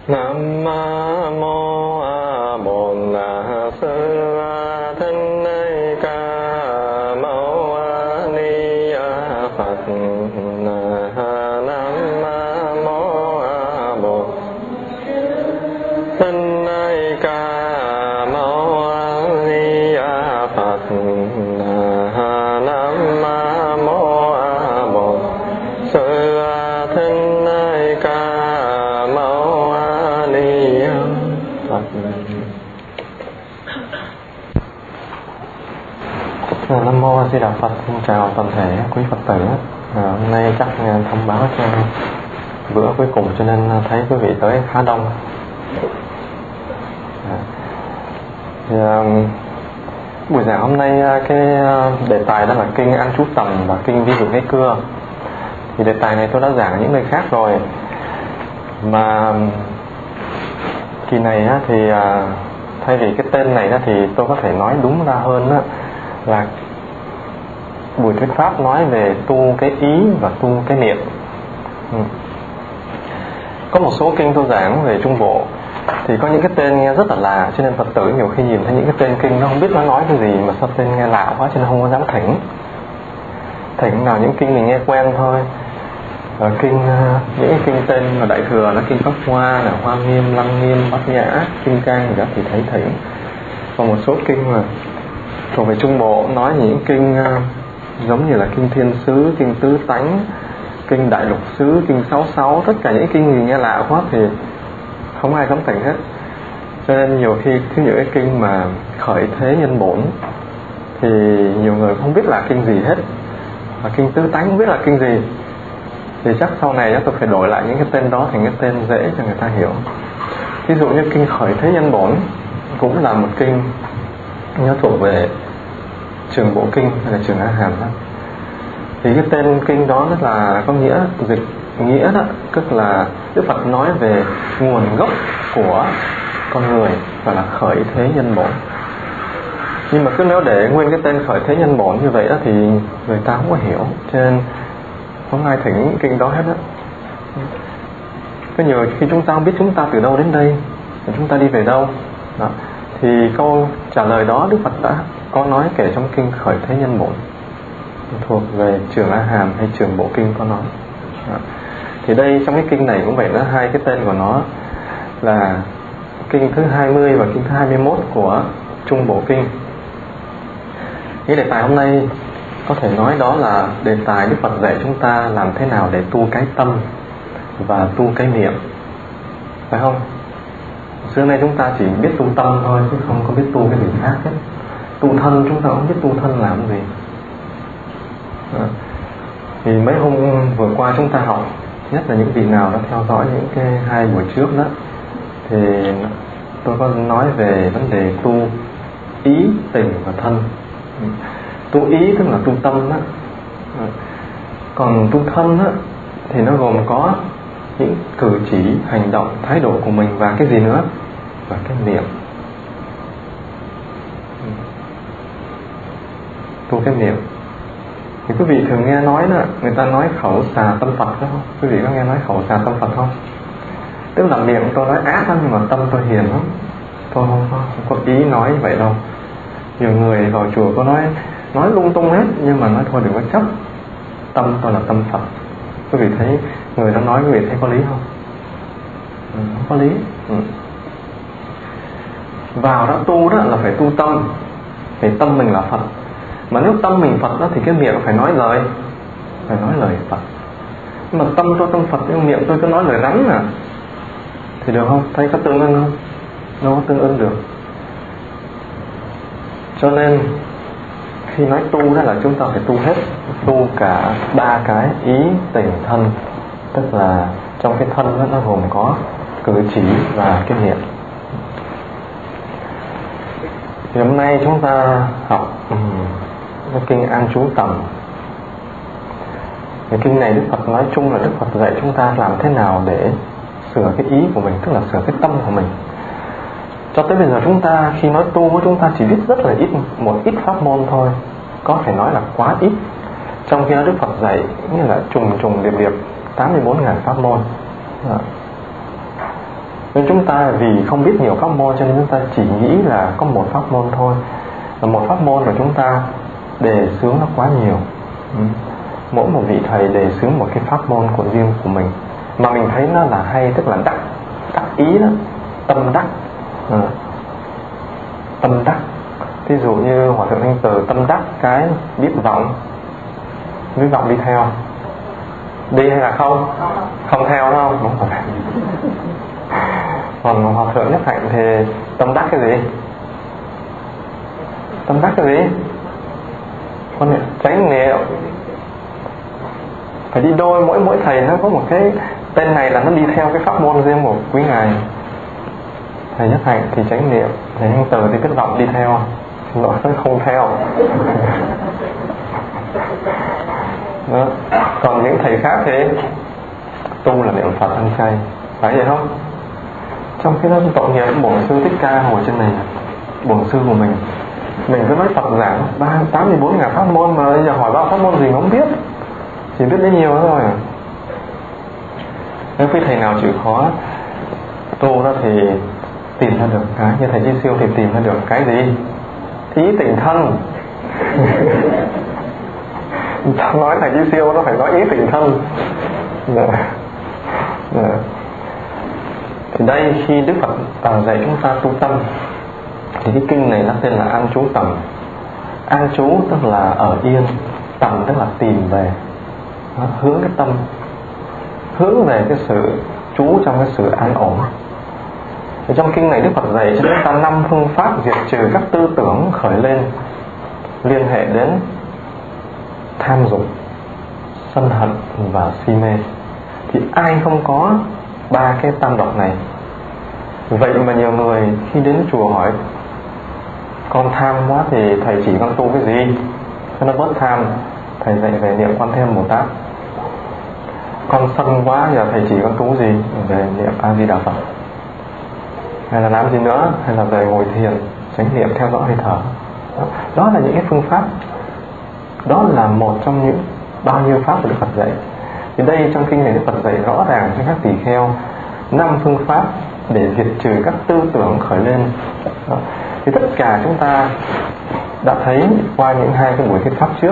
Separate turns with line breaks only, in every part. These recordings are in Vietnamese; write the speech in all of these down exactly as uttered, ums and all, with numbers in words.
Nam mô A Bổn Sư Thích Ca Mâu Ni Phật. Nam mô A Bổn Thích Ca Mâu Ni Phật. Nam mô A Bổn Sư Thích Ca Mâu Ni Phật. Nam mô A Di Đà Phật. Xin chào toàn thể quý Phật tử. À, hôm nay chắc thông báo cho bữa cuối cùng cho nên thấy quý vị tới khá đông. À, thì, à, buổi giảng hôm nay cái đề tài đó là kinh An Trú Tầm và kinh Ví Dụ Ngay Cưa. Thì đề tài này tôi đã giảng ở những nơi khác rồi, mà kỳ này á, thì à, thay vì cái tên này á, thì tôi có thể nói đúng ra hơn á, là buổi thuyết pháp nói về tu cái ý và tu cái niệm. ừ. Có một số kinh tôi giảng về Trung Bộ thì có những cái tên nghe rất là lạ, cho nên Phật tử nhiều khi nhìn thấy những cái tên kinh nó không biết nó nói cái gì, mà sao tên nghe lạ quá cho nên không có dám thỉnh. Thỉnh nào những kinh mình nghe quen thôi. Ở kinh những cái kinh tên mà đại thừa nó kinh Pháp Hoa, là Hoa Nghiêm, Lăng Nghiêm, Bát Nhã, Kim Cang gì đó thì thấy thỉnh. Còn một số kinh mà thuộc về Trung Bộ nói những kinh uh, giống như là kinh Thiên Sứ, kinh Tứ Tánh, kinh Đại Lục Sứ, kinh Sáu Sáu, tất cả những kinh gì nghe lạ quá thì không ai dám thỉnh hết. Cho nên nhiều khi thí dụ cái kinh mà Khởi Thế Nhân Bổn thì nhiều người không biết là kinh gì hết, và kinh Tứ Tánh không biết là kinh gì, thì chắc sau này tôi phải đổi lại những cái tên đó thành cái tên dễ cho người ta hiểu. Ví dụ như kinh Khởi Thế Nhân Bổn cũng là một kinh nó thuộc về Trường Bộ Kinh hay là Trường A Hàm đó. Thì cái tên kinh đó rất là có nghĩa, dịch nghĩa đó, tức là Đức Phật nói về nguồn gốc của con người, gọi là Khởi Thế Nhân Bổn. Nhưng mà cứ nếu để nguyên cái tên Khởi Thế Nhân Bổn như vậy đó thì người ta không có hiểu, cho nên không ai thỉnh kinh đó hết á. Có nhiều khi chúng ta không biết chúng ta từ đâu đến đây, chúng ta đi về đâu đó. Thì câu trả lời đó Đức Phật đã có nói kể trong kinh Khởi Thế Nhân Bổn, thuộc về Trường A Hàm hay Trường Bộ Kinh có nói đó. Thì đây trong cái kinh này cũng vậy đó, hai cái tên của nó là kinh thứ hai mươi và kinh thứ hai mươi mốt của Trung Bộ Kinh. Cái đề tài hôm nay có thể nói đó là đề tài Đức Phật dạy chúng ta làm thế nào để tu cái tâm và tu cái niệm, phải không? Xưa nay chúng ta chỉ biết tu tâm thôi chứ không có biết tu cái gì khác hết. Tu thân chúng ta không biết tu thân làm gì. Đó. Thì mấy hôm vừa qua chúng ta học, nhất là những vị nào đã theo dõi những cái hai buổi trước đó, thì tôi có nói về vấn đề tu ý, tình và thân. Tu ý tức là tu tâm đó. Còn tu thân đó, thì nó gồm có những cử chỉ, hành động, thái độ của mình và cái gì nữa? Và cái niệm. Tu cái niệm. Thì quý vị thường nghe nói đó, người ta nói khẩu xà tâm Phật đó không? Quý vị có nghe nói khẩu xà tâm Phật không? Tức là miệng tôi nói ác lắm nhưng mà tâm tôi hiền lắm. Tôi không có, không có ý nói vậy đâu. Nhiều người vào chùa có nói nói lung tung hết, nhưng mà nói thôi đừng có chấp. Tâm tôi là tâm Phật. Quý vị thấy người đó nói, quý vị thấy có lý không? Ừ, không có lý. Ừ. Vào đó tu đó là phải tu tâm, thì tâm mình là Phật. Mà nếu tâm mình Phật đó thì cái miệng phải nói lời, phải nói lời Phật. Nhưng mà tâm tôi tâm Phật nhưng miệng tôi cứ nói lời rắn à, thì được không? Thấy có tương ưng không? Đâu có tương ưng được. Cho nên khi nói tu đó là chúng ta phải tu hết, tu cả ba cái ý, tình, thân. Tức là trong cái thân đó nó gồm có cử chỉ và cái niệm. Thì hôm nay chúng ta học um, cái kinh An Trú Tầm. Cái kinh này Đức Phật nói chung là Đức Phật dạy chúng ta làm thế nào để sửa cái ý của mình, tức là sửa cái tâm của mình. Cho tới bây giờ chúng ta khi nói tu chúng ta chỉ biết rất là ít, một ít pháp môn thôi, có thể nói là quá ít. Trong khi đó Đức Phật dạy như là trùng trùng điệp điệp tám mươi bốn nghìn pháp môn. Nên chúng ta vì không biết nhiều pháp môn cho nên chúng ta chỉ nghĩ là có một pháp môn thôi, và một pháp môn mà chúng ta đề xướng nó quá nhiều. ừ. Mỗi một vị thầy đề xướng một cái pháp môn của riêng của mình mà mình thấy nó là hay, tức là đắc đắc ý đó, tâm đắc. ừ. Tâm đắc. Ví dụ như Hòa Thượng Thanh Từ tâm đắc cái biết vọng, biết vọng đi theo, đi hay là không? Không theo đâu, đúng rồi. Còn Hòa Thượng Nhất Hạnh thì tâm đắc cái gì? Tâm đắc cái gì? Con niệm chánh niệm. Phải đi đôi, mỗi mỗi thầy nó có một cái tên này là nó đi theo cái pháp môn riêng của quý ngài. Thầy Nhất Hạnh thì chánh niệm, thầy Thanh Từ thì biết vọng đi theo, nó không theo. Đó. Còn những thầy khác thì tu là niệm Phật ăn chay, phải vậy không? Trong cái đó tội nghiệp bổn sư Thích Ca ngồi trên này, bổn sư của mình, mình cứ nói Phật giảng ba tám mươi bốn ngàn pháp môn mà bây giờ hỏi bao pháp môn gì không biết, chỉ biết đến nhiều thôi. Nếu quý thầy nào chịu khó tu đó thì tìm ra được cái, như thầy Chi Siêu thì tìm ra được cái gì? Ý tình thân. Nói thầy Chi Siêu nó phải nói ý tình thân. Dạ. Dạ. Thì đây khi Đức Phật à, dạy chúng ta tu tâm thì cái kinh này nó tên là An Trú Tầm. An trú tức là ở yên, tầm tức là tìm về, đó, hướng cái tâm, hướng về cái sự trú trong cái sự an ổn. Thì trong kinh này Đức Phật dạy cho chúng ta năm phương pháp diệt trừ các tư tưởng khởi lên liên hệ đến tham dục, sân hận và si mê. Thì ai không có ba cái tam độc này? Vậy mà nhiều người khi đến chùa hỏi con tham quá thì thầy chỉ con tu cái gì cho nó bớt tham? Thầy dạy về niệm Quan Thế Âm Bồ Tát. Con sân quá giờ thầy chỉ con tu gì? Về niệm A Di Đà Phật. Hay là làm gì nữa? Hay là về ngồi thiền, chánh niệm theo dõi hơi thở. Đó, đó là những cái phương pháp. Đó là một trong những bao nhiêu pháp của Đức Phật dạy. Thì đây trong kinh này Đức Phật dạy rõ ràng cho các tỳ kheo năm phương pháp để diệt trừ các tư tưởng khởi lên. Đó. Thì tất cả chúng ta đã thấy qua những hai cái buổi thuyết pháp trước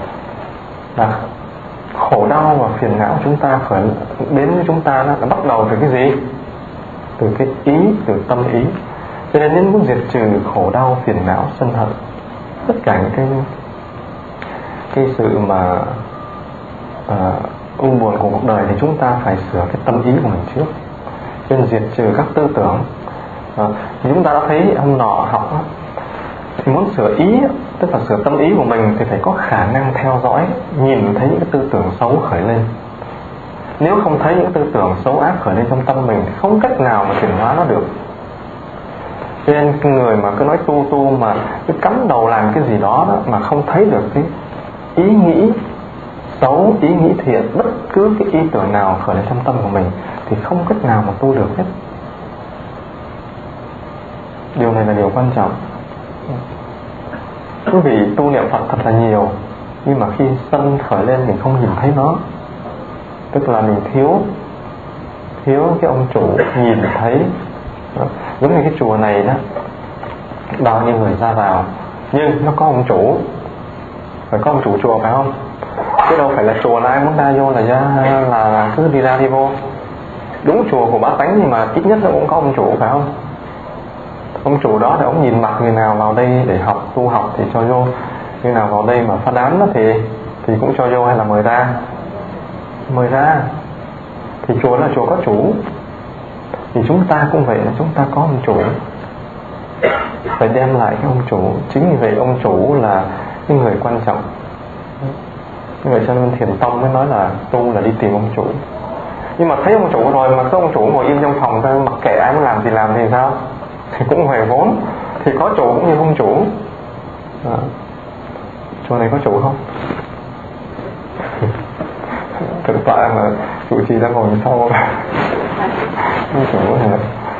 là khổ đau và phiền não chúng ta khởi đến với chúng ta nó bắt đầu từ cái gì? Từ cái ý, từ tâm ý. Cho nên nếu muốn diệt trừ khổ đau, phiền não, sân hận, tất cả những cái cái sự mà uh, u buồn của cuộc đời thì chúng ta phải sửa cái tâm ý của mình trước. Cho nên diệt trừ các tư tưởng. uh, thì chúng ta đã thấy hôm nọ học đó, thì muốn sửa ý, tức là sửa tâm ý của mình thì phải có khả năng theo dõi, nhìn thấy những cái tư tưởng xấu khởi lên. Nếu không thấy những tư tưởng xấu ác khởi lên trong tâm mình thì không cách nào mà chuyển hóa nó được. Cho nên người mà cứ nói tu tu mà cứ cắm đầu làm cái gì đó, đó mà không thấy được cái ý nghĩ xấu, ý nghĩ thiện, bất cứ cái ý tưởng nào khởi lên trong tâm của mình thì không cách nào mà tu được hết. Điều này là điều quan trọng. Quý vị tu niệm Phật thật là nhiều, nhưng mà khi sân khởi lên mình không nhìn thấy nó, tức là mình thiếu thiếu cái ông chủ nhìn thấy. Đó. Giống như cái chùa này đó, bao nhiêu người ra vào nhưng nó có ông chủ, phải có ông chủ chùa phải không? Chứ đâu phải là chùa là ai muốn ra vô là ra là, là cứ đi ra đi vô. Đúng chùa của Bá Tánh nhưng mà ít nhất nó cũng có ông chủ phải không? Ông chủ đó thì ông nhìn mặt người nào vào đây để học, tu học thì cho vô, người nào vào đây mà phát án đó thì thì cũng cho vô hay là mời ra? Mời ra. Thì chùa là chùa có chủ. Thì chúng ta cũng vậy, là chúng ta có ông chủ, phải đem lại cái ông chủ. Chính vì vậy ông chủ là cái người quan trọng. Người cho nên Thiền Tông mới nói là tu là đi tìm ông chủ. Nhưng mà thấy ông chủ rồi mà có ông chủ ngồi yên trong phòng ta mặc kệ ai muốn làm gì làm thì sao? Thì cũng về vốn. Thì có chủ cũng như không chủ. À, chùa này có chủ không? Thực tại mà chủ trì đang ngồi sau không chủ hả?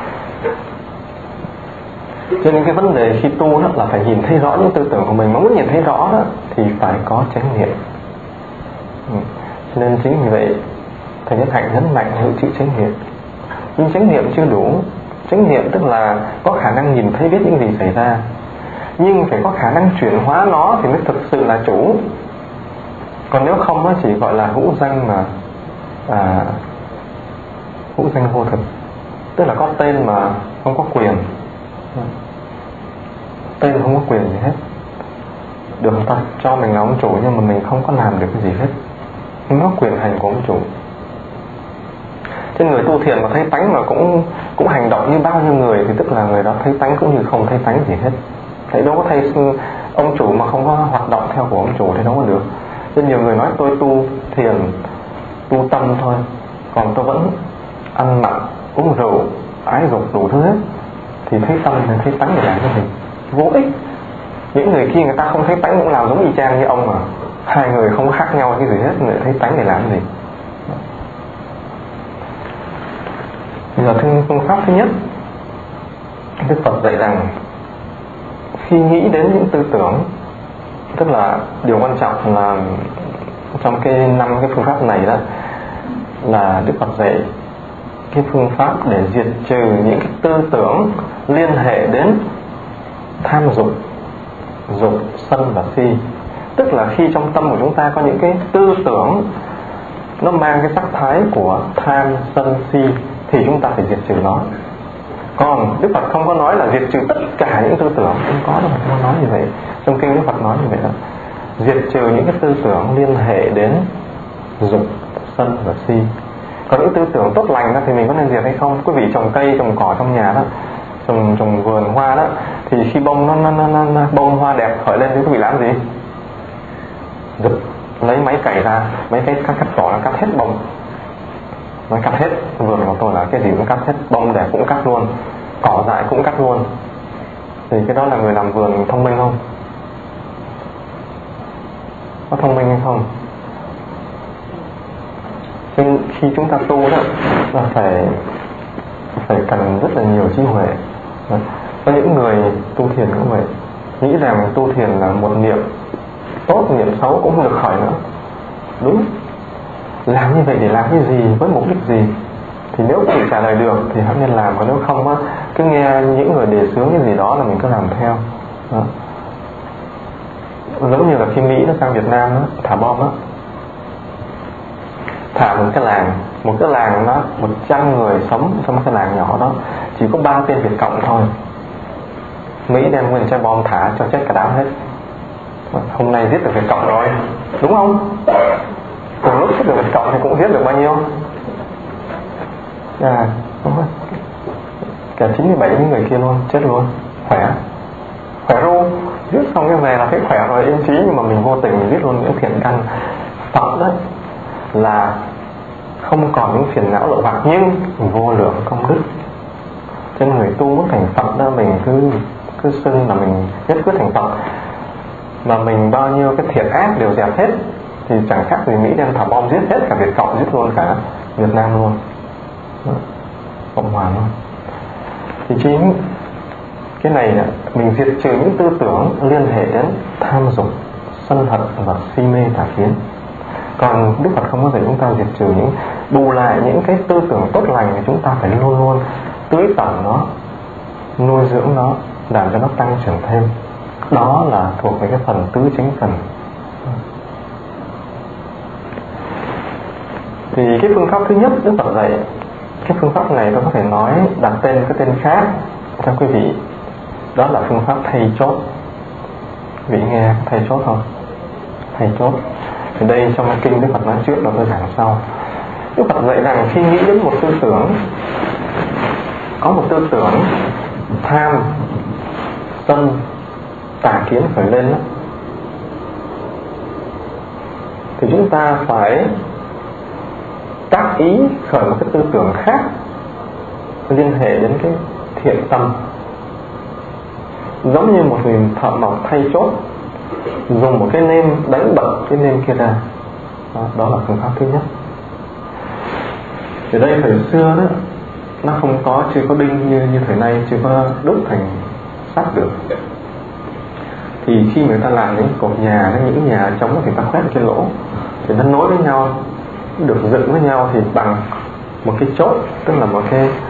Cho nên cái vấn đề khi tu đó là phải nhìn thấy rõ những tư tưởng của mình. Mà muốn nhìn thấy rõ đó thì phải có chánh niệm. ừ. Cho nên chính vì vậy Thầy Nhất Hạnh nhấn mạnh hữu chữ chánh niệm. Nhưng chánh niệm chưa đủ. Chánh niệm tức là có khả năng nhìn thấy biết những gì xảy ra, nhưng phải có khả năng chuyển hóa nó thì mới thực sự là chủ. Còn nếu không nó chỉ gọi là hữu danh mà à, hữu danh vô thực, tức là có tên mà không có quyền. Tên không có quyền gì hết. Được ta cho mình là ông chủ nhưng mà mình không có làm được cái gì hết, không có quyền hành của ông chủ. Trên người tu thiền mà thấy tánh mà cũng cũng hành động như bao nhiêu người thì tức là người đó thấy tánh cũng như không thấy tánh gì hết. Thấy đâu có thấy ông chủ mà không có hoạt động theo của ông chủ thì đâu có được. Rất nhiều người nói tôi tu thiền, tu tâm thôi, còn tôi vẫn ăn mặn, uống rượu, ái dục đủ thứ hết, thì thấy tâm thì thấy tánh để làm cái gì? Vô ích. Những người kia người ta không thấy tánh cũng làm giống y chang như ông mà. Hai người không khác nhau cái gì hết, người thấy tánh để làm cái gì? Bây giờ phương pháp thứ nhất, Đức Phật dạy rằng khi nghĩ đến những tư tưởng, tức là điều quan trọng là trong cái năm cái phương pháp này đó là Đức Phật dạy cái phương pháp để diệt trừ những cái tư tưởng liên hệ đến tham dục, dục, sân và si. Tức là khi trong tâm của chúng ta có những cái tư tưởng nó mang cái sắc thái của tham, sân, si thì chúng ta phải diệt trừ nó. Còn Đức Phật không có nói là diệt trừ tất cả những tư tưởng, không có đâu, không có nói như vậy. Trong kinh Đức Phật nói như vậy đó, diệt trừ những cái tư tưởng liên hệ đến dục, sân và si. Còn những tư tưởng tốt lành đó thì mình có nên diệt hay không? Quý vị trồng cây, trồng cỏ trong nhà đó, trồng trồng vườn hoa đó, thì khi bông nó, nó, nó, nó bông hoa đẹp khởi lên thì quý vị làm gì? Giật, lấy máy cày ra, mấy cái cắt cắt cỏ là cắt hết bông. Nói cắt hết, vườn của tôi là cái gì cũng cắt hết, bông đẹp cũng cắt luôn, cỏ dại cũng cắt luôn. Thì cái đó là người làm vườn thông minh không? Có thông minh hay không? Nên khi chúng ta tu đó là phải phải cần rất là nhiều trí huệ. Có những người tu thiền cũng vậy, nghĩ rằng tu thiền là một niệm tốt, niệm xấu cũng không được khởi nữa. Đúng, làm như vậy để làm cái gì, với mục đích gì? Thì nếu quý vị trả lời được thì hãy nên làm, còn nếu không á, cứ nghe những người đề xướng cái gì đó là mình cứ làm theo đó. Giống như là khi Mỹ nó sang Việt Nam đó, thả bom đó, thả một cái làng, một cái làng đó một trăm người sống trong cái làng nhỏ đó, chỉ có ba tên Việt Cộng thôi. Mỹ đem nguyên trái bom thả cho chết cả đám hết. Hôm nay giết được Việt Cộng rồi, đúng không? Cùng lúc giết được Việt Cộng thì cũng giết được bao nhiêu? À, đúng rồi. Cả chín mươi bảy những người kia luôn, chết luôn, khỏe, khỏe ru. Giết xong cái về là thấy khỏe rồi, yên trí, nhưng mà mình vô tình mình giết luôn những thiện căn. Phật đấy là không còn những phiền não lậu hoặc nhưng vô lượng công đức. Cho nên người tu muốn thành Phật đó, mình cứ cứ xưng là mình nhất quyết thành Phật, mà mình bao nhiêu cái thiện ác đều dẹp hết, thì chẳng khác gì Mỹ đem thả bom giết hết cả Việt Cộng, giết luôn cả Việt Nam luôn, Cộng hòa luôn. Thì chính cái này là mình diệt trừ những tư tưởng liên hệ đến tham dục, sân hận và si mê tà kiến. Còn Đức Phật không có dạy chúng ta diệt trừ những, bù lại những cái tư tưởng tốt lành thì chúng ta phải luôn luôn tưới tẩm nó, nuôi dưỡng nó, làm cho nó tăng trưởng thêm. Đó là thuộc về cái phần tứ chánh phần. Thì cái phương pháp thứ nhất Đức Phật dạy, cái phương pháp này tôi có thể nói đặt tên cái tên khác cho quý vị, đó là phương pháp thay chốt. Quý vị nghe thay chốt không? Thay chốt. Thì đây trong kinh Đức Phật nói trước, rồi tôi giảng sau. Đức Phật dạy rằng khi nghĩ đến một tư tưởng, có một tư tưởng tham, sân, tà kiến khởi lên đó, thì chúng ta phải tác ý khởi một cái tư tưởng khác liên hệ đến cái thiện tâm. Giống như một người thợ mộc thay chốt, dùng một cái nêm đánh bật cái nêm kia ra. Đó, đó là phương pháp thứ nhất. Ở đây thời xưa đó, nó không có, chưa có đinh như, như thời nay, chưa có đúc thành sắt được. Thì khi người ta làm những cột nhà, những nhà trống thì ta khoét cái lỗ, thì nó nối với nhau, được dựng với nhau thì bằng một cái chốt, tức là một cái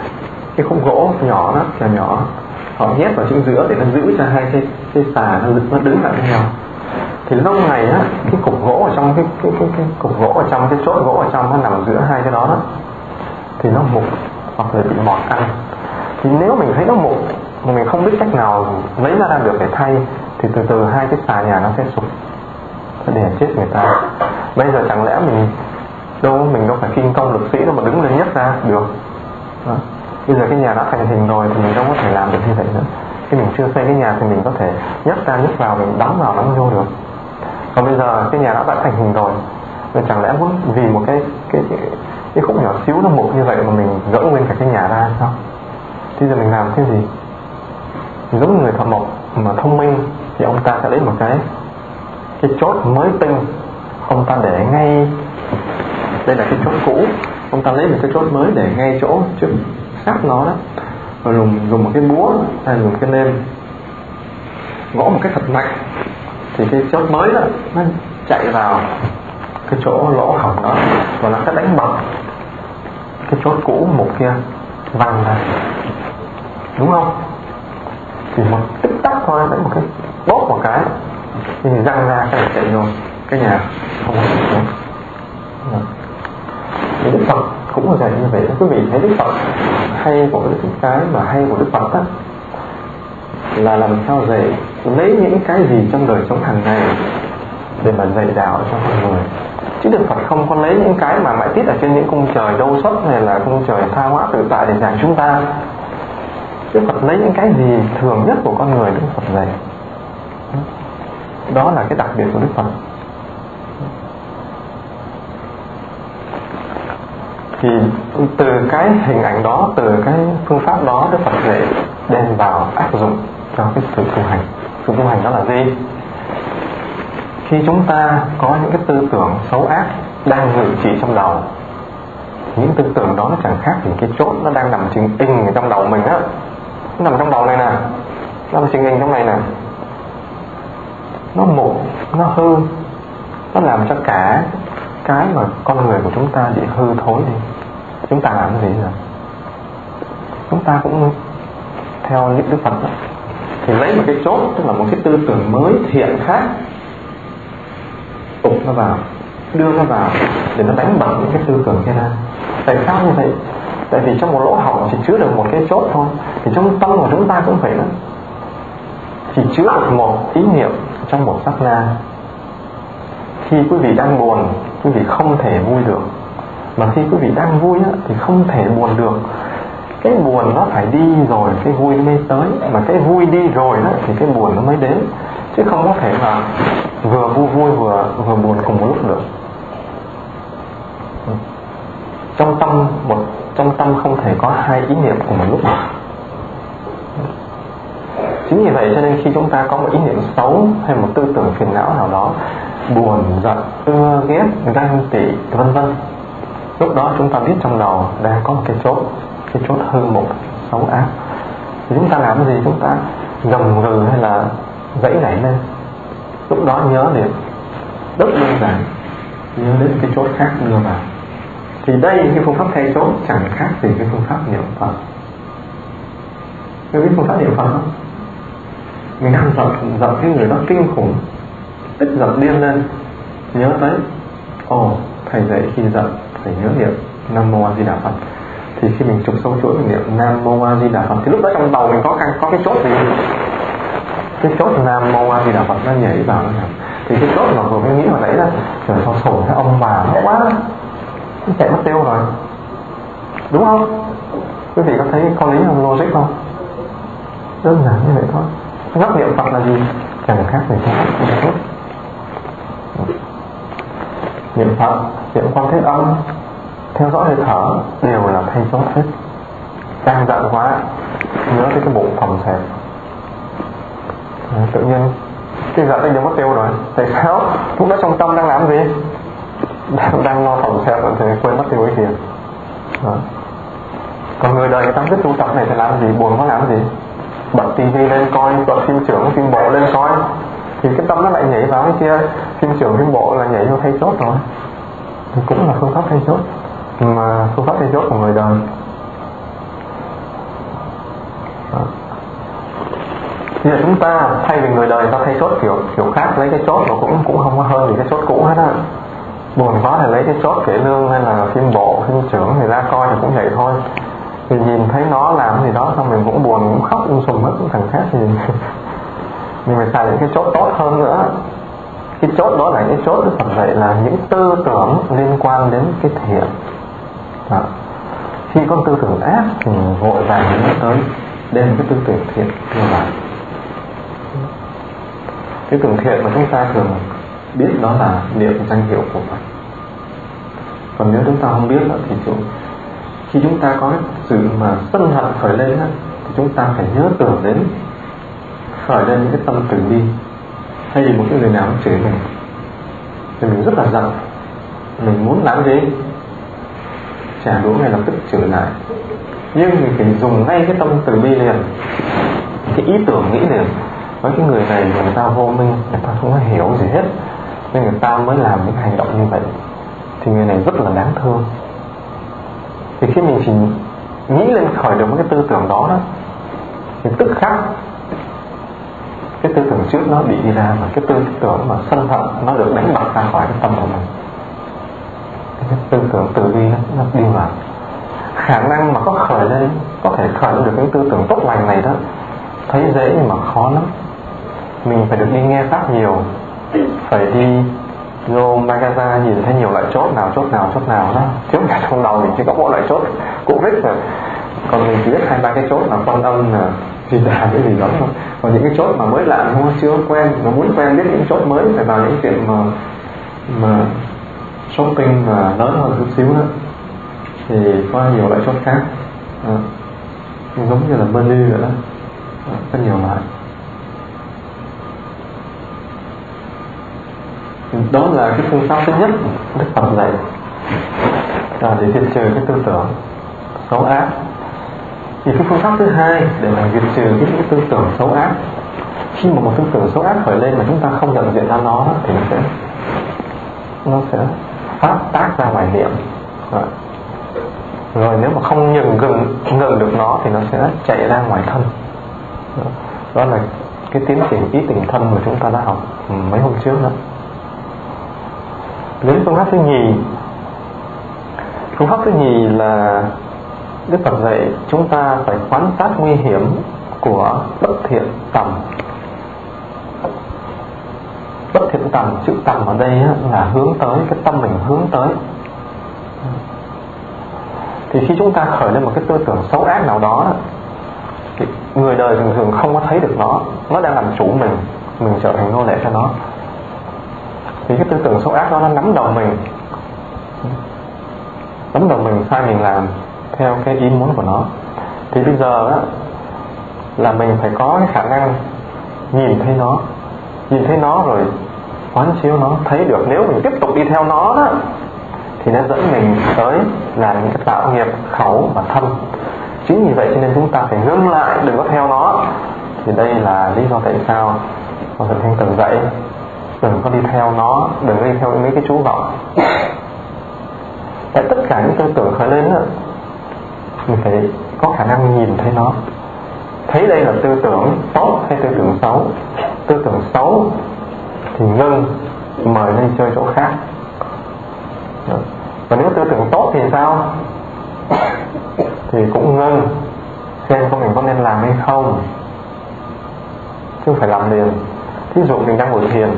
cái khúc gỗ nhỏ đó, nhỏ nhỏ, họ nhét vào chính giữa để nó giữ cho hai cái cái xà nó, nó đứng lại với nhau. Thì lâu ngày á, cái cục gỗ ở trong cái cái cái, cái cục gỗ ở trong cái chốt gỗ ở trong nó nằm giữa hai cái đó đó, thì nó mục hoặc là bị mọt ăn. Thì nếu mình thấy nó mục mà mình không biết cách nào lấy nó ra được để thay, thì từ từ hai cái xà nhà nó sẽ sụp, sẽ đè chết người ta. Bây giờ chẳng lẽ mình đâu mình đâu phải kinh công lực sĩ đâu mà đứng lên nhấc ra được đó. Bây giờ cái nhà đã thành hình rồi thì mình đâu có thể làm được như vậy nữa. Khi mình chưa xây cái nhà thì mình có thể nhấc ra nhấc vào, mình đóng vào đóng vô được. Còn bây giờ cái nhà đã, đã thành hình rồi, mình chẳng lẽ muốn vì một cái cái cái, cái khúc nhỏ xíu nó mục như vậy mà mình gỡ nguyên cả cái nhà ra sao? Thì giờ mình làm cái gì? Giống như người thợ mộc mà thông minh thì ông ta sẽ lấy một cái cái chốt mới tinh, ông ta để ngay, đây là cái chốt cũ, ông ta lấy một cái chốt mới để ngay chỗ trước sát nó đó, rồi dùng dùng một cái búa hay dùng cái nêm gõ một cái thật mạnh, thì cái chốt mới đó nó chạy vào cái chỗ lỗ hổng đó và nó sẽ đánh bật cái chốt cũ một kia văng ra, đúng không? Chỉ một tích tắc thôi, đánh một cái bóp một cái thì răng ra cái này chạy rồi, cái nhà không có gì nữa. Thì Đức Phật cũng là dạy như vậy. Quý vị thấy Đức Phật hay của những cái mà hay của Đức Phật đó là làm sao dạy, lấy những cái gì trong đời sống hàng ngày để mà dạy đạo cho con người. Chứ Đức Phật không có lấy những cái mà mãi tít ở trên những cung trời đâu xuất hay là cung trời tha hóa tự tại để dạy chúng ta. Đức Phật lấy những cái gì thường nhất của con người Đức Phật dạy. Đó là cái đặc biệt của Đức Phật. Thì từ cái hình ảnh đó, từ cái phương pháp đó, Đức Phật dạy đem vào áp dụng cho cái sự tu hành. Sự tu hành đó là gì? Khi chúng ta có những cái tư tưởng xấu ác đang ngự trị trong đầu, những tư tưởng đó nó chẳng khác gì cái chốt nó đang nằm chình inh ở trong đầu mình á. Nó nằm trong đầu này nè, nó nằm chình inh trong này nè, nó mục, nó hư, nó làm cho cả cái mà con người của chúng ta bị hư thối đi. Chúng ta làm cái gì rồi? Chúng ta cũng theo những Đức Phật đó, thì lấy một cái chốt, tức là một cái tư tưởng mới thiện khác, tục nó vào, đưa nó vào để nó đánh bật những cái tư tưởng kia ra. Tại sao như vậy? Tại vì trong một lỗ hổng chỉ chứa được một cái chốt thôi, thì trong tâm của chúng ta cũng vậy đó, chỉ chứa được một ý niệm trong một sát na. Khi quý vị đang buồn, quý vị không thể vui được, mà khi quý vị đang vui á, thì không thể buồn được. Cái buồn nó phải đi rồi cái vui nó mới tới, mà cái vui đi rồi đó thì cái buồn nó mới đến, chứ không có thể mà vừa vui vui vừa vừa buồn cùng một lúc được. Trong tâm một trong tâm không thể có hai ý niệm cùng một lúc. Chính vì vậy cho nên khi chúng ta có một ý niệm xấu hay một tư tưởng phiền não nào đó, buồn, giận, ưa, ghét, ganh tị, vân vân, lúc đó chúng ta biết trong đầu đang có một cái chốt, cái chốt hư mục, xấu ác. Thì chúng ta làm cái gì? Chúng ta gầm gừ hay là dãy nảy lên, lúc đó nhớ đến, rất đơn giản, nhớ đến cái chốt khác đưa vào. Thì đây cái phương pháp thay chốt chẳng khác gì cái phương pháp niệm Phật. Cái phương pháp niệm Phật đó, mình đang giận, giận cái người đó kinh khủng, tức giận điên lên, nhớ tới, ồ, thầy dạy khi giận phải nhớ niệm Nam Mô A Di Đà Phật. Thì khi mình chụp sâu chuỗi mình niệm Nam Mô A Di Đà Phật, thì lúc đó trong đầu mình có cái, có cái chốt gì? Cái chốt Nam Mô A Di Đà Phật nó nhảy vào nó làm. Thì cái chốt mà vừa mới nghĩ hồi nãy đó, trời sao sổ cái ông bà nó quá, nó chạy mất tiêu rồi, đúng không? Quý vị có thấy có lý không, logic không? Đơn giản như vậy thôi. Ngấp niệm Phật là gì? Chẳng khác gì thôi. Niệm Phật, niệm Quan Thế Âm, theo dõi hơi thở đều là thay chốt hết. Càng giận quá nhớ tới cái bụng phòng xẹp, tự nhiên cái giận anh đều mất tiêu rồi. Tại sao? Lúc đó trong tâm đang làm gì? Đang, đang lo phòng xẹp thì quên mất tiêu cái kia. Đó. Còn người đời người ta biết tu tập này thì làm gì? Buồn có làm gì? Bật tivi lên coi, bật phim trưởng phim bộ lên coi, thì cái tâm nó lại nhảy vào cái kia. Phim trưởng phim bộ là nhảy vô thay chốt rồi, thì cũng là phương pháp thay chốt, mà phương pháp thay chốt của người đời. Đó. Bây giờ chúng ta thay vì người đời ta thay chốt kiểu kiểu khác, lấy cái chốt nó cũng cũng không có hơn gì cái chốt cũ hết á. Buồn quá thì lấy cái chốt kể lương hay là phim bộ, phim trưởng thì ra coi thì cũng vậy thôi. Thì nhìn thấy nó làm cái gì đó xong mình cũng buồn, cũng khóc um sùm hết, cũng thằng khác gì. Mình phải xài những cái chốt tốt hơn nữa. Cái chốt đó là cái chốt Đức Phật dạy là những tư tưởng liên quan đến cái thiện. Đó. Khi có tư tưởng ác thì vội vàng nhớ tới đem cái tư tưởng thiện đưa vào. Cái tưởng thiện mà chúng ta thường biết đó là niệm danh hiệu của Phật. Còn nếu chúng ta không biết thì chúng, khi chúng ta có sự mà sân hận khởi lên thì chúng ta phải nhớ tưởng đến, khởi lên những cái tâm từ bi. Hay vì một cái người nào cũng chửi mình thì mình rất là giận, mình muốn làm gì trả đũa ngay lập tức chửi lại, nhưng mình phải dùng ngay cái tâm từ bi liền, cái ý tưởng nghĩ liền. Với cái người này người ta vô minh, người ta không có hiểu gì hết nên người ta mới làm những hành động như vậy, thì người này rất là đáng thương. Thì khi mình chỉ nghĩ lên khởi được một cái tư tưởng đó, đó thì tức khắc cái tư tưởng trước nó bị đi ra, và cái tư tưởng mà sân hận nó được đánh bật ra khỏi cái tâm của mình. Cái tư tưởng từ bi nó, nó đi vào. Khả năng mà có khởi lên, có thể khởi lên được những tư tưởng tốt lành này đó, thấy dễ nhưng mà khó lắm. Mình phải được đi nghe pháp nhiều, phải đi vô Magaza nhìn thấy nhiều loại chốt nào chốt nào chốt nào đó. Trước cả trong đầu mình chỉ có mỗi loại chốt cụ rích rồi, còn mình chỉ biết hai ba cái chốt là Quan Âm là gì đà cái gì đó thôi. Còn những cái chốt mà mới lạ không chưa quen, nó muốn quen biết những chốt mới phải vào những chuyện mà mà shopping mà lớn hơn chút xíu đó thì có nhiều loại chốt khác. À, giống như là menu vậy đó, à, rất nhiều loại. Đó là cái phương pháp thứ nhất Đức Phật dạy là để diệt trừ cái tư tưởng xấu ác. Thì cái phương pháp thứ hai để mà diệt trừ cái, cái tư tưởng xấu ác, khi mà một tư tưởng xấu ác khởi lên mà chúng ta không nhận diện ra nó thì nó sẽ nó sẽ phát tác ra ngoài niệm. Rồi, rồi nếu mà không ngừng ngừng ngừng được nó thì nó sẽ chạy ra ngoài thân. Đó là cái tiến trình ý tình thân mà chúng ta đã học mấy hôm trước đó. Đến phương pháp thứ nhì. Phương pháp thứ nhì là Đức Phật dạy chúng ta phải quan sát nguy hiểm của bất thiện tầm. Bất thiện tầm, chữ tầm ở đây là hướng tới, cái tâm mình hướng tới. Thì khi chúng ta khởi lên một cái tư tưởng xấu ác nào đó thì người đời thường thường không có thấy được nó, nó đang làm chủ mình, mình trở thành nô lệ cho nó. Thì cái tư tưởng xấu ác đó nó nắm đầu mình, nắm đầu mình sai mình làm theo cái ý muốn của nó. Thì bây giờ á, là mình phải có cái khả năng nhìn thấy nó, nhìn thấy nó rồi quán chiếu nó, thấy được nếu mình tiếp tục đi theo nó đó, thì nó dẫn mình tới làm những cái tạo nghiệp khẩu và thân. Chính vì vậy cho nên chúng ta phải ngưng lại, đừng có theo nó. Thì đây là lý do tại sao Hòa Thượng Thanh Từ dạy đừng có đi theo nó, đừng có đi theo mấy cái chú vọng. Tại tất cả những tư tưởng khởi lên đó, mình phải có khả năng nhìn thấy nó, thấy đây là tư tưởng tốt hay tư tưởng xấu. Tư tưởng xấu thì ngưng, mời đi chơi chỗ khác. Và nếu tư tưởng tốt thì sao? Thì cũng ngưng, xem có mình có nên làm hay không, chứ không phải làm liền. Thí dụ mình đang ngồi thiền,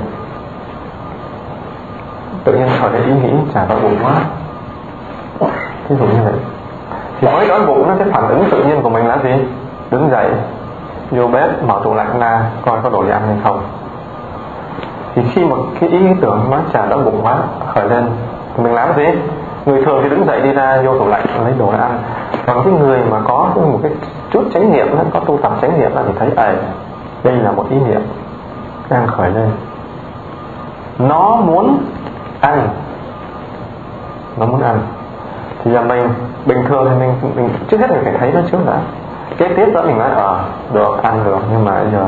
tự nhiên khởi lên ý nghĩ chả đói bụng quá, thí dụ như vậy, thì mới đói bụng nó, cái phản ứng tự nhiên của mình là gì? Đứng dậy, vô bếp, mở tủ lạnh ra, coi có đồ gì ăn hay không. Thì khi một cái ý tưởng nó chả đói bụng quá khởi lên thì mình làm gì? Người thường thì đứng dậy đi ra vô tủ lạnh lấy đồ để ăn. Còn cái người mà có một cái chút chánh niệm, có tu tập chánh niệm thì thấy à, đây là một ý niệm đang khởi lên, nó muốn ăn, nó muốn ăn. Thì giờ mình bình thường thì mình, mình trước hết mình phải thấy nó trước đã. Cái tiếp đó mình nói ờ à, được, ăn được, nhưng mà giờ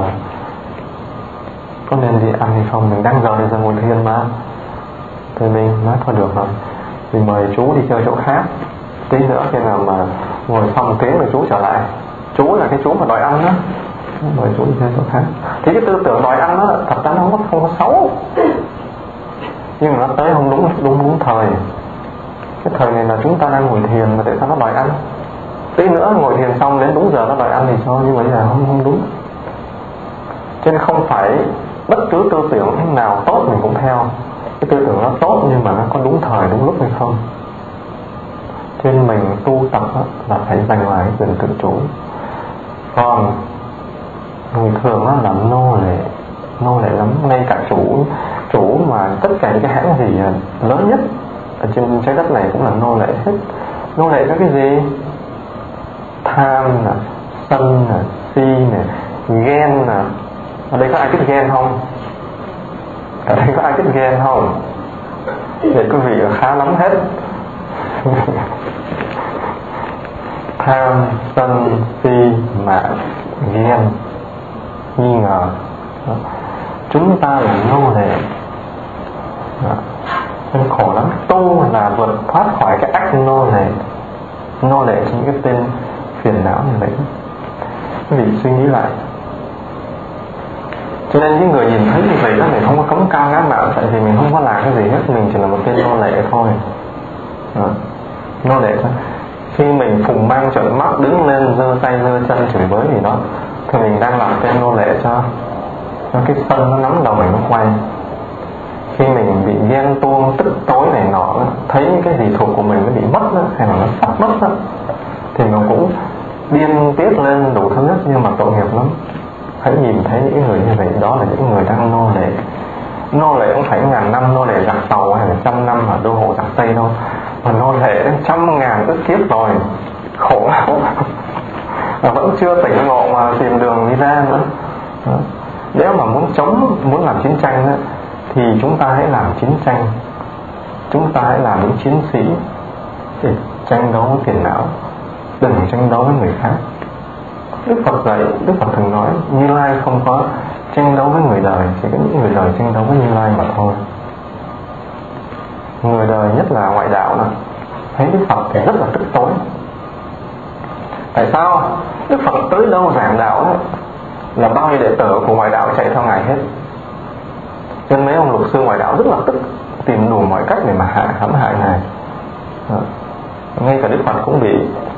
có nên đi ăn hay không? Mình đang giờ đi ra ngồi thiền mà. Thì mình nói thôi được rồi, mình mời chú đi chơi chỗ khác. Tí nữa khi nào mà ngồi xong tiếng rồi chú trở lại chú là cái chú mà đòi ăn đó, rồi chú đi theo chỗ khác. Thì cái tư tưởng đòi ăn đó thật ra nó không có, không có xấu, nhưng mà nó tới không đúng đúng đúng thời. Cái thời này là chúng ta đang ngồi thiền mà tại sao nó đòi ăn? Tí nữa ngồi thiền xong đến đúng giờ nó đòi ăn thì sao? Nhưng mà bây giờ không, không đúng. Cho nên không phải bất cứ tư tưởng nào tốt mình cũng theo. Cái tư tưởng nó tốt nhưng mà nó có đúng thời đúng lúc hay không. Cho nên mình tu tập là phải giành lại cái quyền tự chủ. Còn người thường nó là nô lệ, nô lệ lắm. Ngay cả chủ chủ mà tất cả những cái hãng gì lớn nhất ở trên trái đất này cũng là nô lệ hết. Nô lệ cho cái gì? Tham nè, sân nè, si nè, ghen nè. Ở đây có ai thích ghen không? Ở đây có ai thích ghen không? Vậy quý vị khá lắm hết. Tham, sân, si, mạng, ghen, nghi ngờ. Đó. Chúng ta là nô lệ. Nên khổ lắm. Tu là vượt thoát khỏi cái ách nô lệ. Nô lệ trên cái tên phiền não như vậy. Quý vị suy nghĩ lại. Cho nên những người nhìn thấy như vậy đó, mình không có cống cao ngã mạn, tại vì mình không có làm cái gì hết, mình chỉ là một tên nô lệ thôi. Đó. Nô lệ thôi. Khi mình phùng mang trợn mắt đứng lên giơ tay giơ chân chửi bới gì đó thì mình đang làm tên nô lệ cho cho cái sân nó nắm đầu mình nó quay. Khi mình bị ghen tuông tức tối này nọ, thấy những cái gì thuộc của mình nó bị mất đó, hay là nó sắp mất đó, thì mình cũng điên tiết lên đủ thứ hết, nhưng mà tội nghiệp lắm. Hãy nhìn thấy những người như vậy, đó là những người đang nô lệ. Nô lệ không phải ngàn năm nô lệ giặc tàu hay là trăm năm ở đô hộ giặc Tây đâu, mà nô lệ đến trăm ngàn ức kiếp rồi, khổ lắm. Vẫn chưa tỉnh ngộ mà tìm đường đi ra nữa. Đó. Nếu mà muốn chống, muốn làm chiến tranh đó, thì chúng ta hãy làm chiến tranh. Chúng ta hãy làm những chiến sĩ để tranh đấu với phiền não, đừng tranh đấu với người khác. Đức Phật dạy, Đức Phật thường nói Như Lai không có tranh đấu với người đời, chỉ có những người đời tranh đấu với Như Lai mà thôi. Người đời nhất là ngoại đạo đó, thấy Đức Phật thì rất là tức tối. Tại sao? Đức Phật tới đâu giảng đạo đó, là bao nhiêu đệ tử của ngoại đạo chạy theo Ngài hết. Cho nên mấy ông luật sư ngoại đạo rất là tức, tìm đủ mọi cách để mà hạ hãm hại Ngài. Đó. Ngay cả Đức Phật cũng bị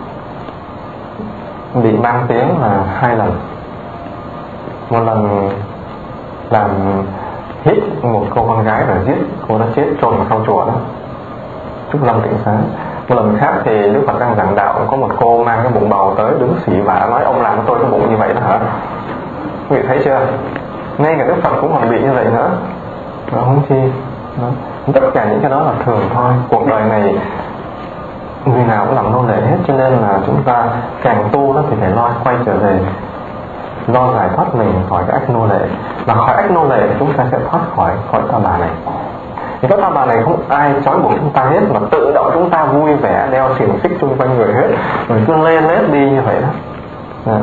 bị mang tiếng là hai lần. Một lần làm hít một cô con gái rồi giết cô, đã chết chôn vào trong chùa đó, Trúc Lâm Tịnh Xá. Một lần khác thì Đức Phật đang giảng đạo, có một cô mang cái bụng bầu tới đứng xỉ vả nói ông làm cho tôi cái bụng như vậy đó hả? Quý vị thấy chưa? Ngay cả Đức Phật cũng còn bị như vậy nữa. Đó, không chi đó. Tất cả những cái đó là thường thôi. Cuộc đời này người nào cũng làm nô lệ hết, cho nên là chúng ta càng tu đó thì phải lo quay trở về, lo giải thoát mình khỏi cái ách nô lệ. Và khỏi ách nô lệ chúng ta sẽ thoát khỏi khỏi ta bà này. Thì các ta bà này không ai trói buộc chúng ta hết, mà tự động chúng ta vui vẻ đeo xiềng xích chung quanh người hết, rồi cứ lên lết đi như vậy đó. À.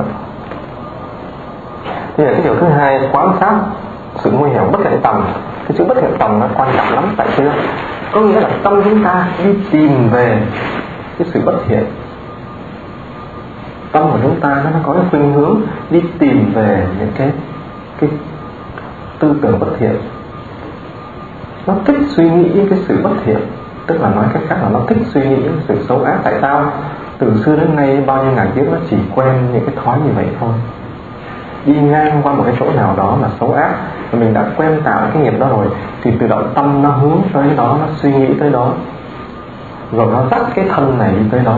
Thì là cái điều thứ hai, quan sát sự nguy hiểm bất thiện tầm. Cái chữ bất thiện tầm nó quan trọng lắm, tại chưa? Có nghĩa là tâm chúng ta đi tìm về cái sự bất thiện. Tâm của chúng ta nó có cái khuynh hướng đi tìm về những cái cái tư tưởng bất thiện. Nó thích suy nghĩ cái sự bất thiện, tức là nói cách khác là nó thích suy nghĩ cái sự xấu ác. Tại sao? Từ xưa đến nay bao nhiêu ngàn kiếp nó chỉ quen những cái thói như vậy thôi. Đi ngang qua một cái chỗ nào đó là xấu ác, và mình đã quen tạo cái nghiệp đó rồi, thì tự động tâm nó hướng tới đó, nó suy nghĩ tới đó, rồi nó dắt cái thân này đi tới đó.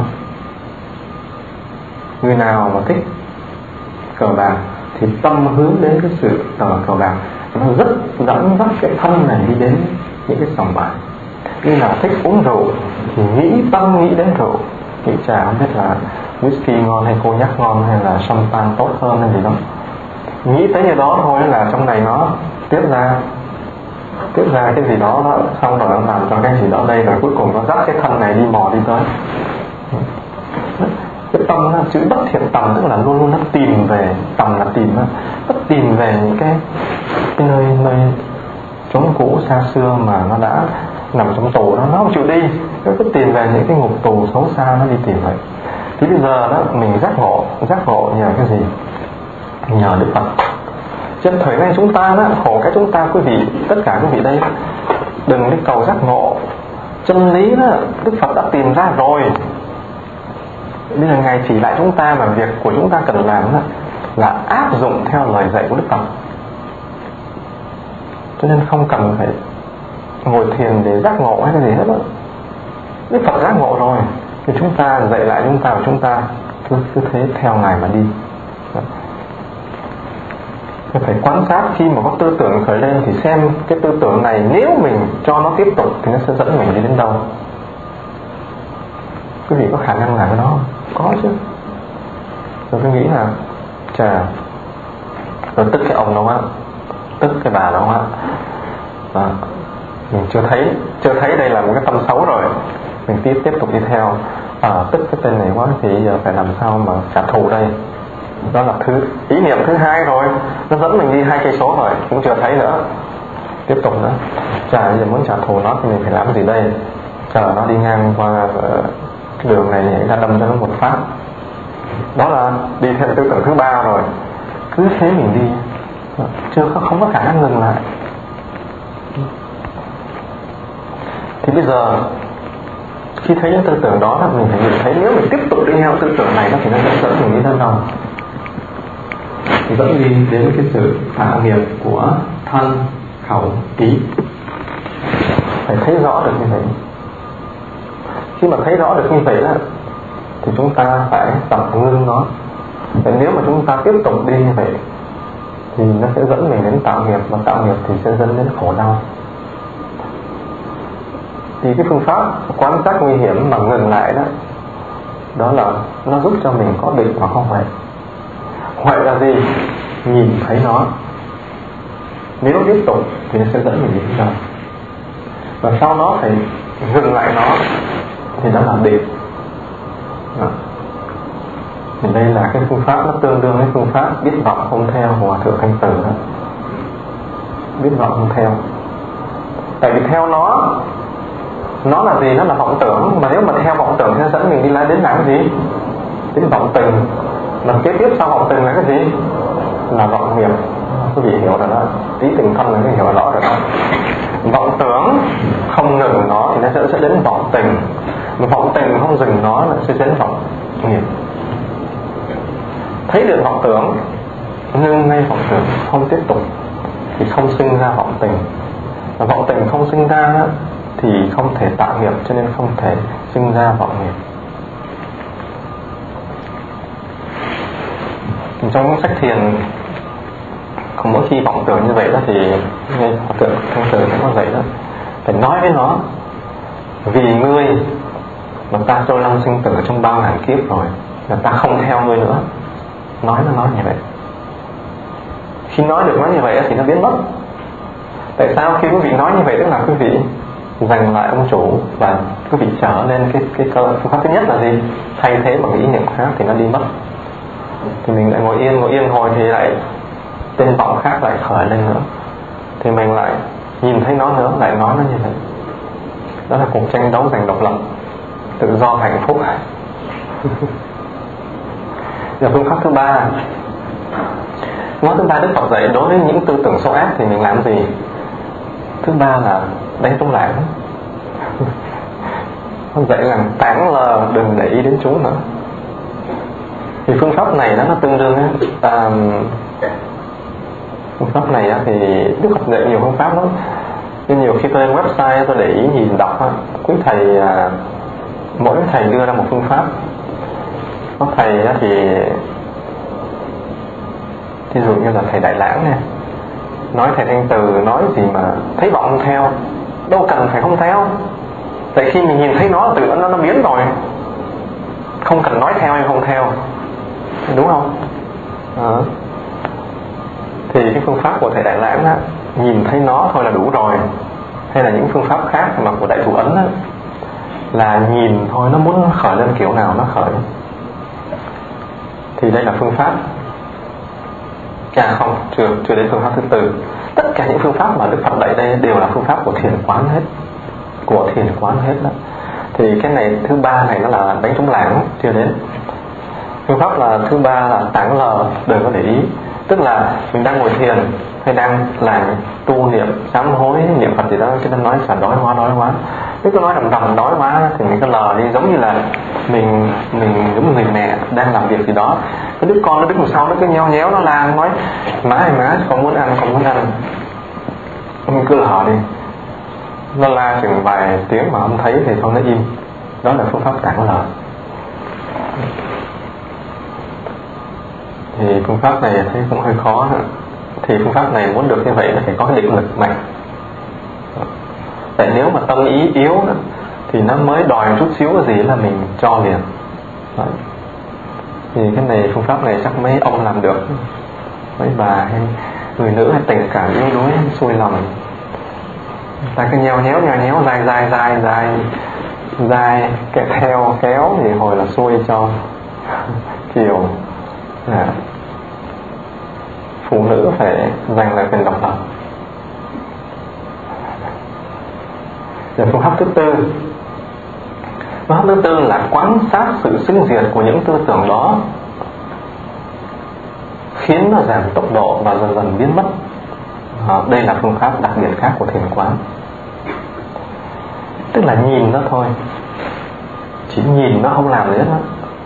Người nào mà thích cờ bạc thì tâm hướng đến cái sự cờ, cờ bạc, nó rất dẫn dắt cái thân này đi đến những cái sòng bài. Như là thích uống rượu thì nghĩ tâm nghĩ đến rượu, nghĩ trà không biết là whisky ngon hay cognac ngon hay là champagne tốt hơn hay gì đó, nghĩ tới như đó thôi là trong này nó tiếp ra tiếp ra cái gì đó, đó xong rồi nó làm cho cái gì đó đây, rồi cuối cùng nó dắt cái thân này đi mò đi tới. Cái tâm nó chữ bất thiện tầm, tức là luôn luôn nó tìm về, tầm là tìm, nó tìm về những cái cái nơi nơi chốn cũ xa xưa mà nó đã nằm trong tù đó, nó không chịu đi, nó cứ tìm về những cái ngục tù xấu xa, nó đi tìm vậy. Thì bây giờ đó mình giác ngộ, giác ngộ nhờ cái gì? Nhờ Đức Phật. Trên thời nay chúng ta đó, khổ cái chúng ta quý vị, tất cả quý vị đây đừng đi cầu giác ngộ. Chân lý đó Đức Phật đã tìm ra rồi. Bây giờ Ngài chỉ lại chúng ta, mà việc của chúng ta cần làm đó là áp dụng theo lời dạy của Đức Phật. Cho nên không cần phải ngồi thiền để giác ngộ hay cái gì hết đó. Đức Phật giác ngộ rồi thì chúng ta dạy lại chúng ta, và chúng ta cứ, cứ thế theo Ngài mà đi. Phải quan sát khi mà có tư tưởng khởi lên thì xem cái tư tưởng này nếu mình cho nó tiếp tục thì nó sẽ dẫn mình đi đến đâu. Quý vị có khả năng làm cái đó không? Có chứ. Rồi tôi nghĩ là chà, rồi tức cái ông đó á, tức cái bà đó á, à, mình chưa thấy chưa thấy đây là một cái tâm xấu rồi, mình tiếp tiếp tục đi theo. À, tức cái tên này quá thì giờ phải làm sao mà trả thù đây. Đó là thứ ý niệm thứ hai rồi, nó dẫn mình đi hai cây số rồi, cũng chưa thấy nữa, tiếp tục nữa. Chà, bây giờ muốn trả thù nó thì mình phải làm gì đây? Chờ nó đi ngang qua cái đường này nhảy ra đâm cho nó một phát. Đó là đi theo tư tưởng thứ ba rồi. Cứ thế mình đi, chưa có không có khả năng dừng lại. Thì bây giờ khi thấy những tư tưởng đó, mình phải nhìn thấy nếu mình tiếp tục đi theo tư tưởng này thì nó sẽ dẫn mình đi đến đâu? Thì dẫn đi đến cái sự tạo nghiệp của thân, khẩu, ý. Phải thấy rõ được như vậy. Khi mà thấy rõ được như vậy đó, thì chúng ta phải tập ngưng nó. Và nếu mà chúng ta tiếp tục đi như vậy thì nó sẽ dẫn mình đến tạo nghiệp, và tạo nghiệp thì sẽ dẫn đến khổ đau. Thì cái phương pháp quan sát nguy hiểm mà ngừng lại đó, đó là nó giúp cho mình có định và không huệ. Huệ là gì? Nhìn thấy nó. Nếu tiếp tục thì nó sẽ dẫn mình đến đâu. Và sau đó phải dừng lại nó, thì đó là định. Đó. Thì đây là cái phương pháp nó tương đương với phương pháp biết vọng không theo của Hòa Thượng Thanh Từ đó. Biết vọng không theo. Tại vì theo nó, nó là gì? Nó là vọng tưởng. Mà nếu mà theo vọng tưởng thì nó dẫn mình đi lại đến làm cái gì? Đến vọng tình. Mà kế tiếp sau vọng tình là cái gì? Là vọng nghiệp. Quý vị hiểu rồi đó. Tí tình thân là cái hiểu rõ rồi đó. Vọng tưởng không ngừng nó thì nó sẽ, sẽ đến vọng tình. Mà vọng tình không dừng nó là sẽ đến vọng nghiệp. Thấy được vọng tưởng, ngưng ngay vọng tưởng, không tiếp tục thì không sinh ra vọng tình. Và vọng tình không sinh ra thì không thể tạo nghiệp, cho nên không thể sinh ra vọng nghiệp. Trong những sách thiền, mỗi khi vọng tưởng như vậy đó thì nghe Hòa Thượng Thanh Từ cũng có dạy đó, phải nói với nó: vì ngươi mà ta trôi lăn sinh tử trong bao ngàn kiếp rồi, là ta không theo ngươi nữa. Nói nó nói như vậy. Khi nói được nói như vậy thì nó biến mất. Tại sao? Khi quý vị nói như vậy tức là quý vị giành lại ông chủ, và quý vị trở lên cái cái cơ phương pháp thứ nhất là gì? Thay thế bằng ý niệm khác thì nó đi mất. Thì mình lại ngồi yên ngồi yên hồi thì lại tên vọng khác lại khởi lên nữa, thì mình lại nhìn thấy nó nữa, lại nói nó như vậy. Đó là cuộc tranh đấu giành độc lập, tự do hạnh phúc. Giờ phương pháp thứ ba, nói thứ ba Đức Phật dạy đối với những tư tưởng xấu ác thì mình làm gì? Thứ ba là đánh trống lảng. Nó dạy rằng tản lờ, đừng để ý đến chúng nữa. Thì phương pháp này nó tương đương á, à, phương pháp này á, thì Đức Phật dạy nhiều phương pháp lắm. Nhưng nhiều khi tôi lên website tôi để ý nhìn đọc á, quý thầy à, mỗi thầy đưa ra một phương pháp. Có thầy á, thì ví dụ như là thầy Đại Lãng nè, nói thầy Thanh Từ nói gì mà thấy vọng không theo, đâu cần phải không theo. Tại khi mình nhìn thấy nó tự nó nó biến rồi, không cần nói theo hay không theo, đúng không? À. Thì cái phương pháp của thầy Đại Lãng á, nhìn thấy nó thôi là đủ rồi. Hay là những phương pháp khác mà của Đại Thủ Ấn á, là nhìn thôi, nó muốn khởi lên kiểu nào nó khởi. Thì đây là phương pháp. À không, chưa, chưa đến phương pháp thứ tư. Tất cả những phương pháp mà Đức Phật dạy đây đều là phương pháp của thiền quán hết. Của thiền quán hết đó. Thì cái này thứ ba này nó là đánh trống lảng, chưa đến. Phương pháp là thứ ba là tảng lờ, đừng có để ý. Tức là mình đang ngồi thiền hay đang làm tu niệm sám hối niệm Phật gì đó, cái nó nói là đói quá đói quá, nếu cứ nói đầm đầm đói quá thì mình cứ lờ đi, giống như là mình mình giống như người mẹ đang làm việc gì đó, cái đứa con nó đứng đằng sau nó cứ nheo nhéo nó la nói má ơi má con muốn ăn con muốn ăn, mình cứ lờ đi, nó la chừng vài tiếng mà không thấy thì thôi nó im. Đó là phương pháp tảng lờ. Thì phương pháp này thấy cũng hơi khó. Thì phương pháp này muốn được như vậy là phải có cái định lực mạnh. Tại nếu mà tâm ý yếu thì nó mới đòi một chút xíu cái gì là mình cho liền. Đấy. Thì cái này phương pháp này chắc mấy ông làm được, mấy bà hay người nữ hay tình cảm yếu đuối xuôi lòng, ta cứ nheo nhéo nheo nhéo dài dài dài dài dài kẹt theo kéo thì hồi là xuôi cho kiểu à, phụ nữ phải giành lại quyền độc lập. Rồi phương pháp thứ tư, phương pháp thứ tư là quan sát sự sinh diệt của những tư tưởng đó, khiến nó giảm tốc độ và dần dần biến mất. À, đây là phương pháp đặc biệt khác của thiền quán. Tức là nhìn nó thôi, chỉ nhìn nó không làm gì hết đó.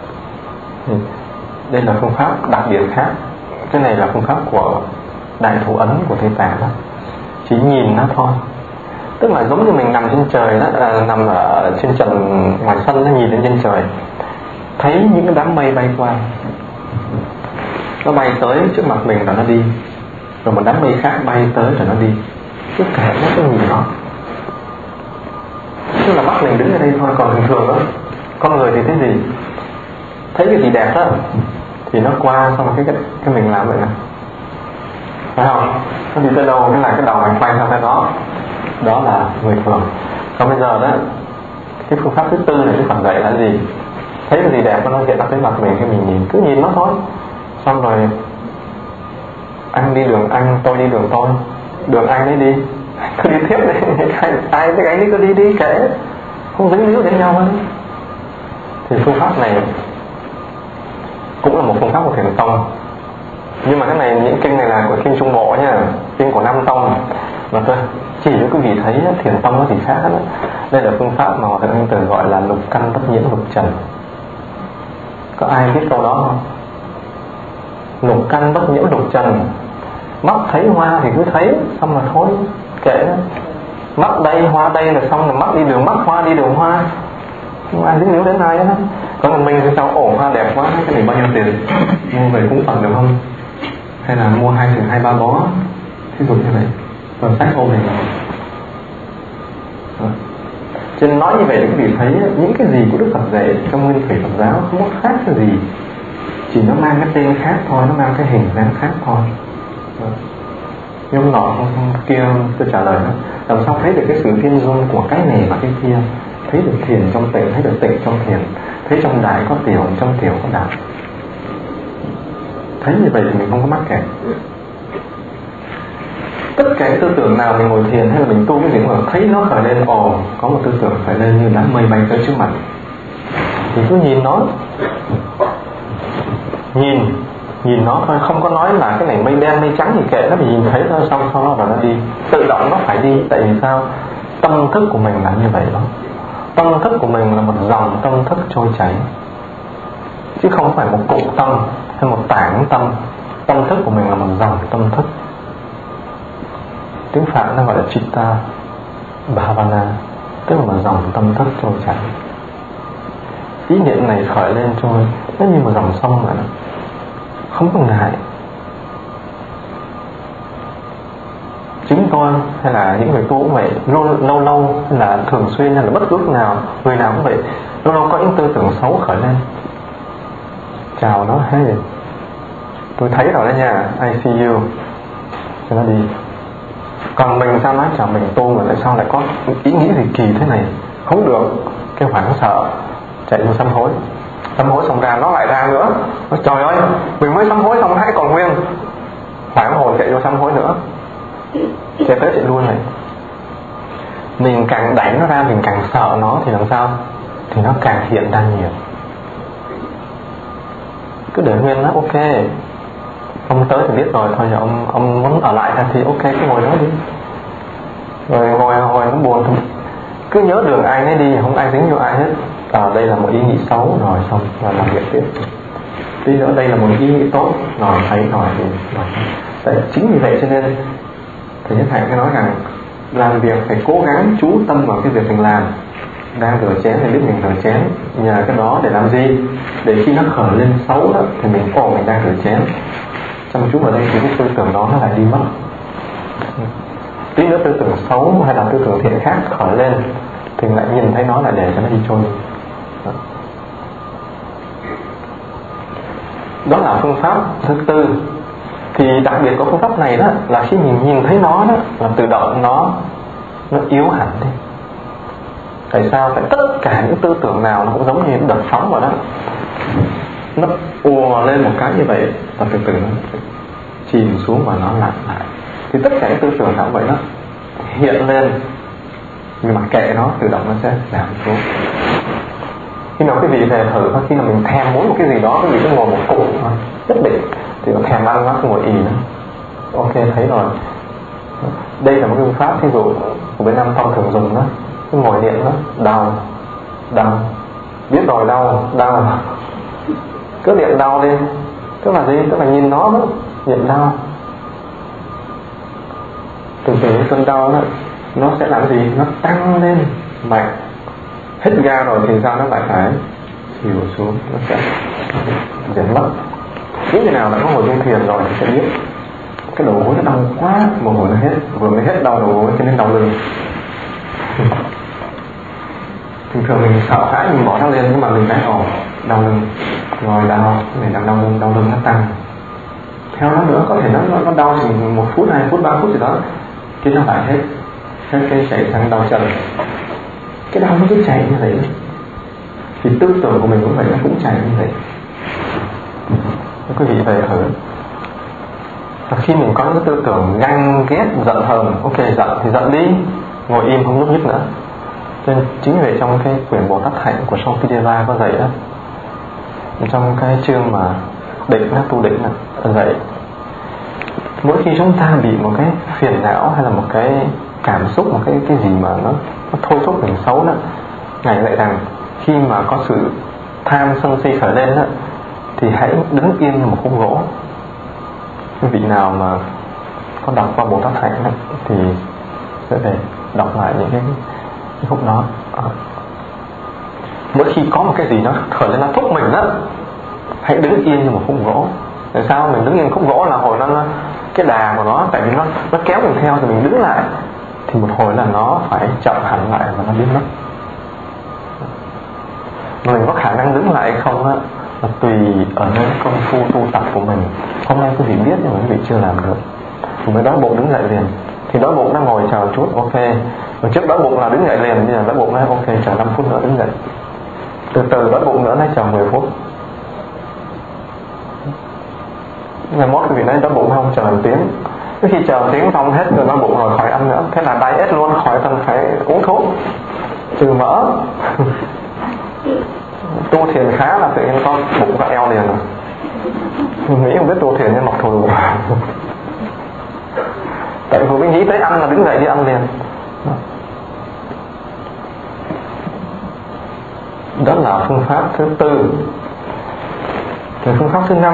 Đây là phương pháp đặc biệt khác. Cái này là phương pháp của Đại Thủ Ấn của Tây Tạng đó. Chỉ nhìn nó thôi. Tức là giống như mình nằm trên trời đó, à, nằm ở trên trần ngoài sân nó nhìn lên trên trời, thấy những cái đám mây bay qua, nó bay tới trước mặt mình rồi nó đi, rồi một đám mây khác bay tới rồi nó đi, cứ kệ nó, cứ nhìn nó. Tức là mắt mình đứng ở đây thôi. Còn thường thường đó, con người thì thấy gì? Thấy cái gì đẹp đó thì nó qua, xong rồi cái, cái, cái mình làm vậy nè, phải không? Nó đi tới đâu cái là cái đầu mình quay theo cái đó. Đó là người thường. Còn bây giờ đó, cái phương pháp thứ tư này Đức Phật dạy là gì? Thấy cái gì đẹp nó hiện ra tới mặt mình, cái mình nhìn, cứ nhìn nó thôi. Xong rồi anh đi đường anh, tôi đi đường tôi, đường anh ấy đi, cứ đi tiếp đi, ai cái anh ấy cứ đi đi kệ, không dính líu đến nhau hết. Thì phương pháp này cũng là một phương pháp của Thiền Tông. Nhưng mà cái này, những kinh này là của kinh Trung Bộ nha, kinh của Nam Tông. Mà tôi chỉ cho quý vị thấy Thiền Tông có gì khác đó. Đây là phương pháp mà Hòa Thượng Anh Từ gọi là lục căn bất nhiễm lục trần. Có ai biết câu đó không? Lục căn bất nhiễm lục trần. Mắt thấy hoa thì cứ thấy, xong là thôi, kệ đó. Mắt đây, hoa đây là xong, là mắt đi đường mắt, hoa đi đường hoa, không ai dính líu đến ai hết. Còn mình thì sao? Ổ hoa đẹp quá, cái này bao nhiêu tiền, mua về cúng Phật được không? Hay là mua hai chừng hai ba bó, thí dụ như vậy, rồi sách ôm này. Cho nên nói như vậy để quý vị thấy những cái gì của Đức Phật dạy trong nguyên thủy Phật giáo không có khác cái gì, chỉ nó mang cái tên khác thôi, nó mang cái hình dáng khác thôi. Nhưng nọ kia tôi trả lời đó, làm sao thấy được cái sự phiên dung của cái này và cái kia, thấy được thiền trong tịnh, thấy được tịnh trong thiền, thấy trong đại có tiểu, trong tiểu có đại. Thấy như vậy thì mình không có mắc kẹt. Tất cả tư tưởng nào mình ngồi thiền hay là mình tu cái gì mà thấy nó khởi lên, ồ có một tư tưởng khởi lên như đám mây bay tới trước mặt, thì cứ nhìn nó, nhìn nhìn nó thôi, không có nói là cái này mây đen mây trắng gì kệ nó, mình nhìn thấy thôi, xong sau đó rồi nó đi, tự động nó phải đi. Tại vì sao? Tâm thức của mình là như vậy đó. Tâm thức của mình là một dòng tâm thức trôi chảy, chứ không phải một cụm tâm hay một tảng tâm. Tâm thức của mình là một dòng tâm thức. Tiếng Phạn nó gọi là Chitta Bhavana, tức là một dòng tâm thức trôi chảy. Ý niệm này khởi lên trôi, nó như một dòng sông vậy, không có ngại. Chính tôi hay là những người tu cũng vậy, lâu lâu hay là thường xuyên hay là bất cứ lúc nào, người nào cũng vậy, lâu lâu có những tư tưởng xấu khởi lên, chào nó, hey, tôi thấy rồi đó nha, I see you, cho nó đi. Còn mình sao nói chào mình tu mà tại sao lại có ý nghĩ gì kỳ thế này, không được, cái hoảng sợ, chạy vô sám hối. Sám hối xong ra nó lại ra nữa, nói, trời ơi mình mới sám hối xong hãy còn nguyên, hoảng hồn chạy vô sám hối nữa, chạy tới chạy luôn này. Mình càng đẩy nó ra, mình càng sợ nó thì làm sao? Thì nó càng hiện ra nhiều. cứ để nguyên nó ok. Ông tới thì biết rồi, thôi giờ ông ông muốn ở lại thì ok, cứ ngồi đó đi. Rồi ngồi ngồi nó buồn thôi, cứ nhớ đường ai nấy đi, không ai dính vô ai hết. À, đây là một ý nghĩ xấu rồi xong là làm việc tiếp. Tí nữa đây là một ý nghĩ tốt rồi thấy rồi thì rồi. Tại chính vì vậy cho nên thầy Nhất Hạnh nói rằng làm việc phải cố gắng chú tâm vào cái việc mình làm. Đang rửa chén thì biết mình rửa chén, nhờ cái đó để làm gì? Để khi nó khởi lên xấu đó thì mình ồ mình đang rửa chén, chăm chú vào đây thì cái tư tưởng đó nó lại đi mất. Tí nữa tư tưởng xấu hay là tư tưởng thiện khác khởi lên thì lại nhìn thấy nó lại để cho nó đi trôi. Đó là phương pháp thứ tư. Thì đặc biệt của phương pháp này đó là khi mình nhìn thấy nó đó là tự động nó nó yếu hẳn đi. Tại sao? Tại tất cả những tư tưởng nào nó cũng giống như đợt sóng vậy đó, nó ùa lên một cái như vậy và từ từ nó chìm xuống và nó lặng lại. Thì tất cả những tư tưởng nào vậy đó hiện lên nhưng mà kệ nó, tự động nó sẽ giảm xuống. Khi nào quý vị về thử, khi nào mình thèm muốn một cái gì đó, quý vị cứ ngồi một cục thôi, nhất định thì nó thèm ăn quá, không ngồi ì nữa. Ok, thấy rồi. Đây là một phương pháp thí dụ của Việt Nam thông thường dùng đó, cứ ngồi niệm đó, đau, đau, biết rồi đau, đau, cứ niệm đau lên. Tức là gì? Tức là nhìn nó đó, niệm đau. Từ từ cơn đau đó nó sẽ làm gì? Nó tăng lên mạnh. Hết ga rồi thì sao nó lại phải chịu xuống, nó sẽ giảm mất. Những người nào đã có ngồi trên thuyền rồi thì sẽ biết cái đầu gối nó đau quá, một hồi nó hết, vừa mới hết đau đầu gối cho nên đau lưng. Thường thường mình sợ hãi mình bỏ nó lên nhưng mà mình thấy ồ đau lưng, rồi đau, này đang đau lưng, đau lưng nó tăng. Theo nó nữa có thể nó nó đau chừng một phút, hai phút, ba phút gì đó, cái nó lại hết, hết cái chạy sang đau chân. Cái đau nó cứ chạy như vậy. Thì tư tưởng của mình cũng vậy, nó cũng chạy như vậy. Quý vị về thử. Và khi mình có những tư tưởng ganh ghét, giận hờn, ok giận thì giận đi, ngồi im không nhúc nhích nữa. Nên chính vì trong cái quyển Bồ Tát Hạnh của Sampideva có dạy đó, trong cái chương mà định nó tu định nó dạy, mỗi khi chúng ta bị một cái phiền não hay là một cái cảm xúc, một cái cái gì mà nó, nó thôi thúc mình xấu đó, Ngài dạy rằng khi mà có sự tham sân si khởi lên đó, thì hãy đứng yên như một khúc gỗ. Quý vị nào mà có đọc qua Bồ Tát Hạnh đó, thì sẽ để đọc lại những cái, cái khúc đó. À, mỗi khi có một cái gì nó khởi lên nó thúc mình đó, hãy đứng yên như một khúc gỗ. Tại sao mình đứng yên khúc gỗ là hồi nó, nó cái đà của nó, tại vì nó nó kéo mình theo rồi mình đứng lại thì một hồi là nó phải chậm hẳn lại và nó biến mất. Mà mình có khả năng đứng lại hay không á là tùy ở nơi công phu tu tập của mình. Hôm nay quý vị biết nhưng mà quý vị chưa làm được. Thì mới đói bụng đứng dậy liền. Thì đói bụng nó ngồi chờ chút, ok. Rồi trước đói bụng là đứng dậy liền, bây giờ đói bụng nói ok chờ năm phút nữa đứng dậy. Từ từ đói bụng nữa nói chờ mười phút. Ngày mốt quý vị nói đói bụng không chờ một tiếng. Cái khi chờ tiếng xong hết rồi đói bụng rồi khỏi ăn nữa. Thế là diet luôn, khỏi cần phải uống thuốc trừ mỡ. Tu thiền khá là tự nhiên có bụng và eo liền rồi. Mình nghĩ không biết tu thiền nhưng mặc thù. Tại vì mình nghĩ tới ăn là đứng dậy đi ăn liền. Đó là phương pháp thứ tư. Thì phương pháp thứ năm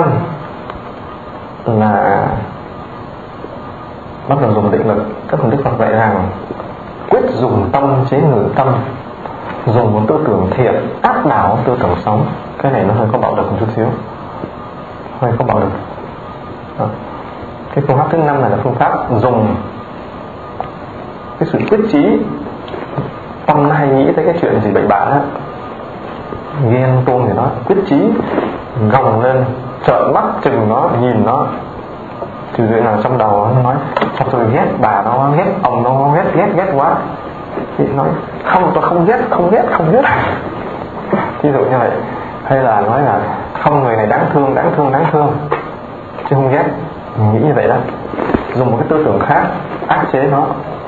là bắt đầu dùng định lực. Các Đức Phật dạy rằng quyết dùng tâm chế ngự tâm, dùng một tư tưởng thiện áp đảo tư tưởng xấu. Cái này nó hơi có bạo lực một chút xíu, hơi có bạo lực. Đó. Cái phương pháp thứ năm này là phương pháp dùng cái sự quyết chí. Tâm nó hay nghĩ tới cái chuyện gì bậy bạ á, ghen tuông thì nó quyết chí gồng lên, trợn mắt chừng nó, nhìn nó. Trừ vậy nào trong đầu nó nói sao tôi ghét bà nó, ghét ông nó, ghét ghét ghét quá. Thì nói không, tôi không ghét, không ghét, không ghét. Ví dụ như vậy. Hay là nói là không, người này đáng thương, đáng thương, đáng thương, chứ không ghét. Mình nghĩ như vậy đó. Dùng một cái tư tưởng khác áp chế nó,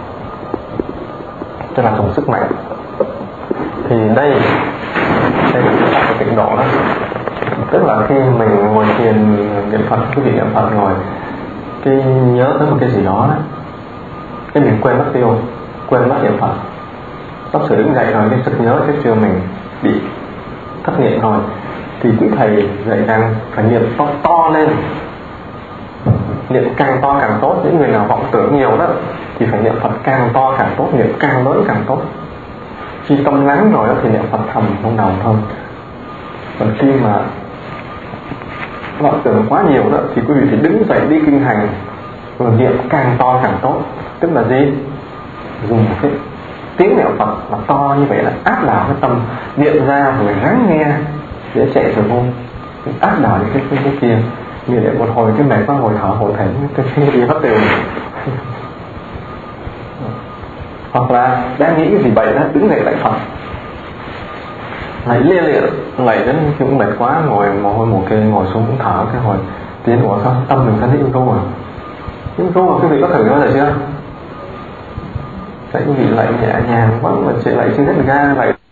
tức là dùng sức mạnh. Thì đây đây là cái tịnh độ đó. Tức là khi mình ngồi thiền niệm Phật, quý vị niệm Phật ngồi cái nhớ tới một cái gì đó, cái mình quên mất tiêu, quên mất niệm Phật. Bác sĩ đứng dậy rồi cái sực nhớ trước chưa mình bị thất niệm rồi, thì quý thầy dạy rằng phải niệm to, to lên, niệm càng to càng tốt. Những người nào vọng tưởng nhiều đó thì phải niệm Phật càng to càng tốt, niệm càng lớn càng tốt. Khi tâm lắng rồi đó thì niệm Phật thầm trong đầu thôi. Còn khi mà vọng tưởng quá nhiều đó thì quý vị phải đứng dậy đi kinh hành, rồi niệm càng to càng tốt. Tức là gì? Dùng một cái tiếng niệm Phật mà to như vậy là áp đảo cái tâm, niệm ra rồi ráng nghe để chạy rồi vô áp đảo những cái, cái, cái kia. Như vậy một hồi cái mệt quá, hồi thở hồi thèm cái cái gì hết tiền. Hoặc là đang nghĩ cái gì vậy đó, đứng dậy lại Phật, lại lia lịa, lại đến khi cũng mệt quá, ngồi mồ hôi mồ kê, ngồi xuống cũng thở cái hồi tiến. Ủa sao tâm mình thấy im ru à? Im ru mà quý vị có thử bao giờ chưa? Tại quý vị lại nhẹ nhàng quá mà chị lại chưa hết ga lại